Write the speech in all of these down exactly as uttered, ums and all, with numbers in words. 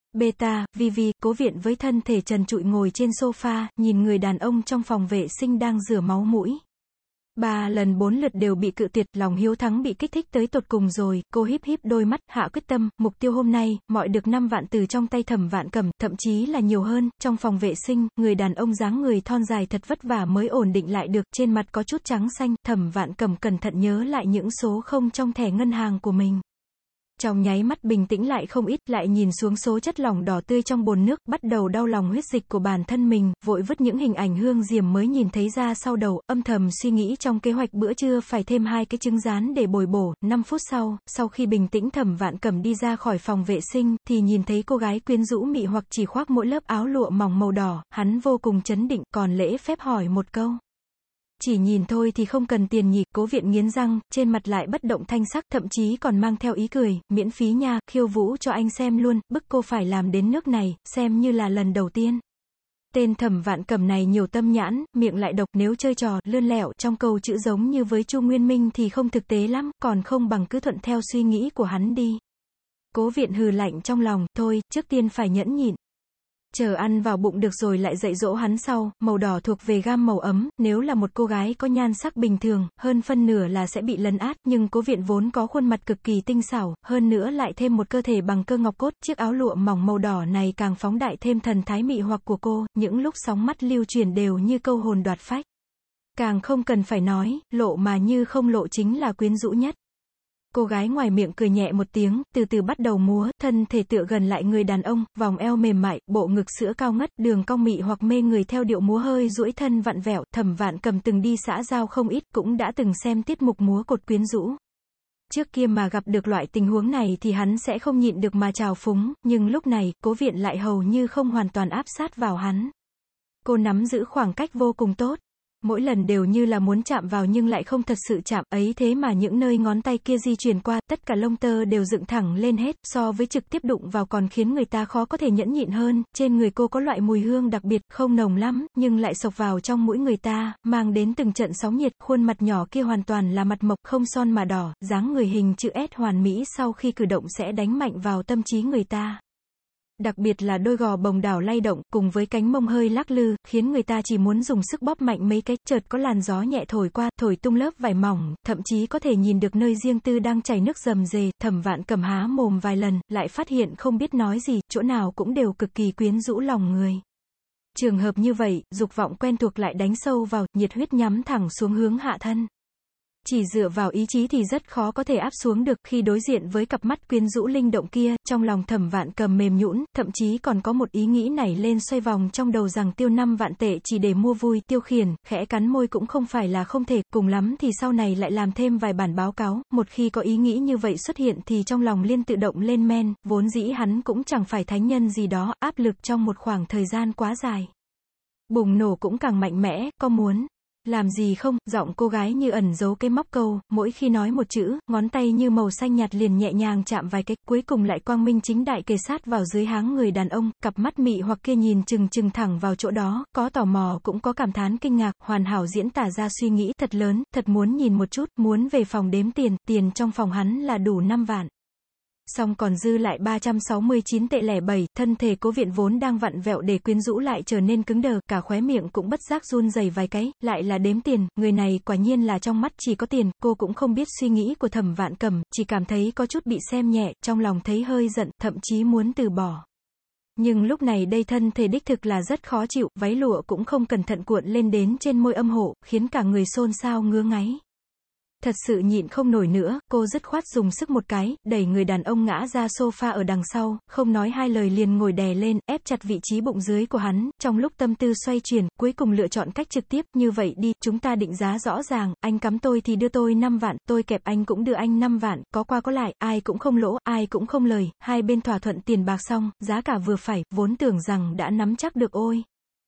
Beta, Vivi, Cố Viện với thân thể trần trụi ngồi trên sofa, nhìn người đàn ông trong phòng vệ sinh đang rửa máu mũi. Ba lần bốn lượt đều bị cự tuyệt, lòng hiếu thắng bị kích thích tới tột cùng rồi, cô híp híp đôi mắt, hạ quyết tâm, mục tiêu hôm nay, mọi được năm vạn từ trong tay Thẩm Vạn Cẩm, thậm chí là nhiều hơn. Trong phòng vệ sinh, người đàn ông dáng người thon dài thật vất vả mới ổn định lại được, trên mặt có chút trắng xanh, Thẩm Vạn Cẩm cẩn thận nhớ lại những số không trong thẻ ngân hàng của mình. Trong nháy mắt bình tĩnh lại không ít, lại nhìn xuống số chất lỏng đỏ tươi trong bồn nước, bắt đầu đau lòng huyết dịch của bản thân mình, vội vứt những hình ảnh hương diềm mới nhìn thấy ra sau đầu, âm thầm suy nghĩ trong kế hoạch bữa trưa phải thêm hai cái trứng rán để bồi bổ. Năm phút sau, sau khi bình tĩnh Thẩm Vạn Cẩm đi ra khỏi phòng vệ sinh, thì nhìn thấy cô gái quyến rũ mị hoặc chỉ khoác mỗi lớp áo lụa mỏng màu đỏ, hắn vô cùng chấn định, còn lễ phép hỏi một câu. Chỉ nhìn thôi thì không cần tiền nhỉ? Cố Viện nghiến răng, trên mặt lại bất động thanh sắc, thậm chí còn mang theo ý cười, miễn phí nha, khiêu vũ cho anh xem luôn, bức cô phải làm đến nước này, xem như là lần đầu tiên. Tên Thẩm Vạn Cẩm này nhiều tâm nhãn, miệng lại độc, nếu chơi trò lươn lẹo trong câu chữ giống như với Chu Nguyên Minh thì không thực tế lắm, còn không bằng cứ thuận theo suy nghĩ của hắn đi. Cố Viện hừ lạnh trong lòng, thôi, trước tiên phải nhẫn nhịn. Chờ ăn vào bụng được rồi lại dạy dỗ hắn sau. Màu đỏ thuộc về gam màu ấm, nếu là một cô gái có nhan sắc bình thường, hơn phân nửa là sẽ bị lấn át, nhưng Cố Viện vốn có khuôn mặt cực kỳ tinh xảo, hơn nữa lại thêm một cơ thể bằng cơ ngọc cốt, chiếc áo lụa mỏng màu đỏ này càng phóng đại thêm thần thái mị hoặc của cô, những lúc sóng mắt lưu chuyển đều như câu hồn đoạt phách. Càng không cần phải nói, lộ mà như không lộ chính là quyến rũ nhất. Cô gái ngoài miệng cười nhẹ một tiếng, từ từ bắt đầu múa, thân thể tựa gần lại người đàn ông, vòng eo mềm mại, bộ ngực sữa cao ngất, đường cong mị hoặc mê người theo điệu múa hơi duỗi thân vặn vẹo. Thẩm Vạn Cẩm từng đi xã giao không ít, cũng đã từng xem tiết mục múa cột quyến rũ. Trước kia mà gặp được loại tình huống này thì hắn sẽ không nhịn được mà trào phúng, nhưng lúc này, Cố Viện lại hầu như không hoàn toàn áp sát vào hắn. Cô nắm giữ khoảng cách vô cùng tốt. Mỗi lần đều như là muốn chạm vào nhưng lại không thật sự chạm, ấy thế mà những nơi ngón tay kia di chuyển qua, tất cả lông tơ đều dựng thẳng lên hết, so với trực tiếp đụng vào còn khiến người ta khó có thể nhẫn nhịn hơn. Trên người cô có loại mùi hương đặc biệt, không nồng lắm, nhưng lại xộc vào trong mũi người ta, mang đến từng trận sóng nhiệt. Khuôn mặt nhỏ kia hoàn toàn là mặt mộc, không son mà đỏ, dáng người hình chữ S hoàn mỹ, sau khi cử động sẽ đánh mạnh vào tâm trí người ta. Đặc biệt là đôi gò bồng đảo lay động, cùng với cánh mông hơi lắc lư, khiến người ta chỉ muốn dùng sức bóp mạnh mấy cái. Chợt có làn gió nhẹ thổi qua, thổi tung lớp vải mỏng, thậm chí có thể nhìn được nơi riêng tư đang chảy nước rầm rề. Thẩm Vạn Cẩm há mồm vài lần, lại phát hiện không biết nói gì, chỗ nào cũng đều cực kỳ quyến rũ lòng người. Trường hợp như vậy, dục vọng quen thuộc lại đánh sâu vào, nhiệt huyết nhắm thẳng xuống hướng hạ thân. Chỉ dựa vào ý chí thì rất khó có thể áp xuống được. Khi đối diện với cặp mắt quyến rũ linh động kia, trong lòng Thẩm Vạn Cẩm mềm nhũn, thậm chí còn có một ý nghĩ nảy lên xoay vòng trong đầu rằng tiêu năm vạn tệ chỉ để mua vui. Tiêu Khiển, khẽ cắn môi, cũng không phải là không thể, cùng lắm thì sau này lại làm thêm vài bản báo cáo. Một khi có ý nghĩ như vậy xuất hiện thì trong lòng liên tự động lên men, vốn dĩ hắn cũng chẳng phải thánh nhân gì đó, áp lực trong một khoảng thời gian quá dài. Bùng nổ cũng càng mạnh mẽ, có muốn làm gì không? Giọng cô gái như ẩn giấu cái móc câu, mỗi khi nói một chữ, ngón tay như màu xanh nhạt liền nhẹ nhàng chạm vài cái, cuối cùng lại quang minh chính đại kề sát vào dưới háng người đàn ông. Cặp mắt mị hoặc kia nhìn chừng chừng thẳng vào chỗ đó, có tò mò cũng có cảm thán kinh ngạc, hoàn hảo diễn tả ra suy nghĩ thật lớn, thật muốn nhìn một chút, muốn về phòng đếm tiền, tiền trong phòng hắn là đủ năm vạn. Xong còn dư lại ba trăm sáu mươi chín tệ lẻ bảy, thân thể Cố Viện vốn đang vặn vẹo để quyến rũ lại trở nên cứng đờ, cả khóe miệng cũng bất giác run rẩy vài cái, lại là đếm tiền, người này quả nhiên là trong mắt chỉ có tiền. Cô cũng không biết suy nghĩ của Thẩm Vạn Cẩm, chỉ cảm thấy có chút bị xem nhẹ, trong lòng thấy hơi giận, thậm chí muốn từ bỏ. Nhưng lúc này đây thân thể đích thực là rất khó chịu, váy lụa cũng không cẩn thận cuộn lên đến trên môi âm hộ, khiến cả người xôn xao ngứa ngáy. Thật sự nhịn không nổi nữa, cô dứt khoát dùng sức một cái, đẩy người đàn ông ngã ra sofa ở đằng sau, không nói hai lời liền ngồi đè lên, ép chặt vị trí bụng dưới của hắn. Trong lúc tâm tư xoay chuyển, cuối cùng lựa chọn cách trực tiếp, như vậy đi, chúng ta định giá rõ ràng, anh cắm tôi thì đưa tôi năm vạn, tôi kẹp anh cũng đưa anh năm vạn, có qua có lại, ai cũng không lỗ, ai cũng không lời, hai bên thỏa thuận tiền bạc xong, giá cả vừa phải, vốn tưởng rằng đã nắm chắc được ôi.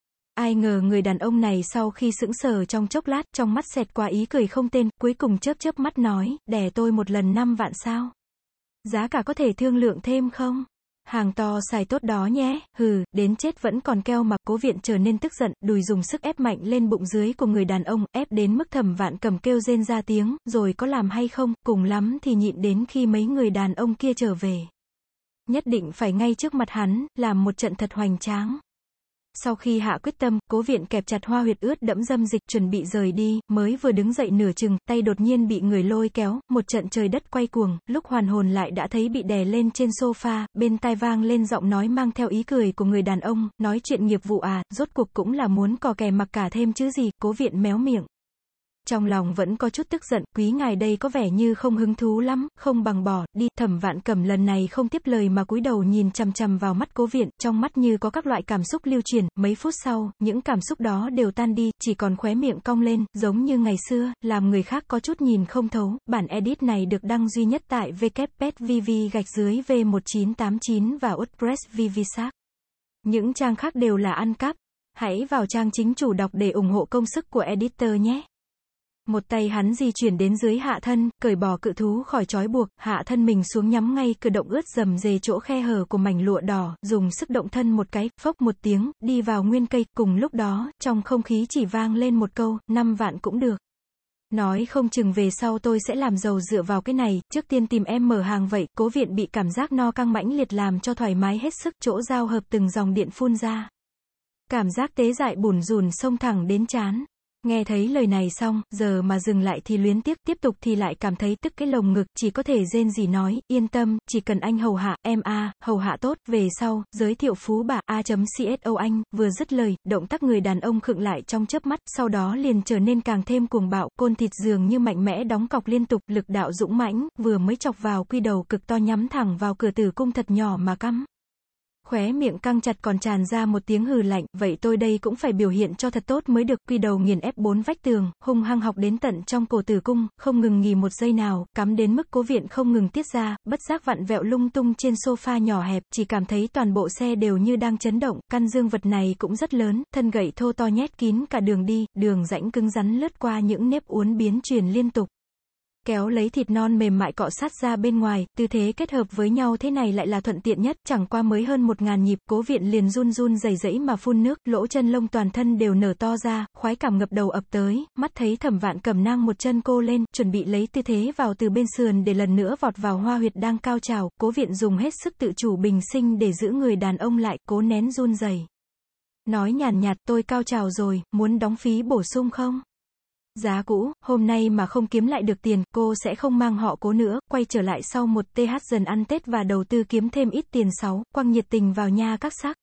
Ai ngờ người đàn ông này sau khi sững sờ trong chốc lát, trong mắt xẹt qua ý cười không tên, cuối cùng chớp chớp mắt nói, đè tôi một lần năm vạn sao? Giá cả có thể thương lượng thêm không? Hàng to xài tốt đó nhé, hừ, đến chết vẫn còn keo mà. Cố Viện trở nên tức giận, đùi dùng sức ép mạnh lên bụng dưới của người đàn ông, ép đến mức Thẩm Vạn Cẩm kêu rên ra tiếng, rồi có làm hay không, cùng lắm thì nhịn đến khi mấy người đàn ông kia trở về. Nhất định phải ngay trước mặt hắn, làm một trận thật hoành tráng. Sau khi hạ quyết tâm, Cố Viện kẹp chặt Hoa Huyệt ướt đẫm dâm dịch, chuẩn bị rời đi, mới vừa đứng dậy nửa chừng, tay đột nhiên bị người lôi kéo, một trận trời đất quay cuồng, lúc hoàn hồn lại đã thấy bị đè lên trên sofa, bên tai vang lên giọng nói mang theo ý cười của người đàn ông, nói chuyện nghiệp vụ à, rốt cuộc cũng là muốn cò kè mặc cả thêm chứ gì, Cố Viện méo miệng. Trong lòng vẫn có chút tức giận, quý ngài đây có vẻ như không hứng thú lắm, không bằng bỏ đi. Thẩm Vạn Cẩm lần này không tiếp lời mà cúi đầu nhìn chằm chằm vào mắt Cố Viện, trong mắt như có các loại cảm xúc lưu truyền, mấy phút sau, những cảm xúc đó đều tan đi, chỉ còn khóe miệng cong lên, giống như ngày xưa, làm người khác có chút nhìn không thấu. Bản edit này được đăng duy nhất tại w w w chấm v v gạch dưới v một chín tám chín và WordPress vvsac. Những trang khác đều là ăn cắp. Hãy vào trang chính chủ đọc để ủng hộ công sức của editor nhé. Một tay hắn di chuyển đến dưới hạ thân, cởi bỏ cự thú khỏi trói buộc, hạ thân mình xuống nhắm ngay cử động ướt dầm dề chỗ khe hở của mảnh lụa đỏ, dùng sức động thân một cái, phốc một tiếng, đi vào nguyên cây, cùng lúc đó, trong không khí chỉ vang lên một câu, năm vạn cũng được. Nói không chừng về sau tôi sẽ làm giàu dựa vào cái này, trước tiên tìm em mở hàng vậy. Cố Viện bị cảm giác no căng mãnh liệt làm cho thoải mái hết sức, chỗ giao hợp từng dòng điện phun ra. Cảm giác tế dại bủn rủn xông thẳng đến trán. Nghe thấy lời này xong, giờ mà dừng lại thì luyến tiếc, tiếp tục thì lại cảm thấy tức cái lồng ngực, chỉ có thể rên rỉ nói, yên tâm, chỉ cần anh hầu hạ, em a, hầu hạ tốt, về sau, giới thiệu phú bà, a.cso anh, vừa dứt lời, động tác người đàn ông khựng lại trong chớp mắt, sau đó liền trở nên càng thêm cuồng bạo, côn thịt dường như mạnh mẽ đóng cọc liên tục, lực đạo dũng mãnh, vừa mới chọc vào quy đầu cực to nhắm thẳng vào cửa tử cung thật nhỏ mà cắm. Khóe miệng căng chặt còn tràn ra một tiếng hừ lạnh, vậy tôi đây cũng phải biểu hiện cho thật tốt mới được. Quy đầu nghiền ép bốn vách tường, hung hăng học đến tận trong cổ tử cung, không ngừng nghỉ một giây nào, cắm đến mức Cố Viện không ngừng tiết ra, bất giác vặn vẹo lung tung trên sofa nhỏ hẹp, chỉ cảm thấy toàn bộ xe đều như đang chấn động. Căn dương vật này cũng rất lớn, thân gậy thô to nhét kín cả đường đi, đường rãnh cứng rắn lướt qua những nếp uốn biến chuyển liên tục. Kéo lấy thịt non mềm mại cọ sát ra bên ngoài, tư thế kết hợp với nhau thế này lại là thuận tiện nhất, chẳng qua mới hơn một ngàn nhịp, Cố Viện liền run run rẩy rẩy mà phun nước, lỗ chân lông toàn thân đều nở to ra, khoái cảm ngập đầu ập tới, mắt thấy Thẩm Vạn Cẩm nang một chân cô lên, chuẩn bị lấy tư thế vào từ bên sườn để lần nữa vọt vào Hoa Huyệt đang cao trào, Cố Viện dùng hết sức tự chủ bình sinh để giữ người đàn ông lại, cố nén run rẩy. Nói nhàn nhạt, tôi cao trào rồi, muốn đóng phí bổ sung không? Giá cũ, hôm nay mà không kiếm lại được tiền, cô sẽ không mang họ Cố nữa, quay trở lại sau một th dần ăn Tết và đầu tư kiếm thêm ít tiền sáu, quăng nhiệt tình vào nha các sắc.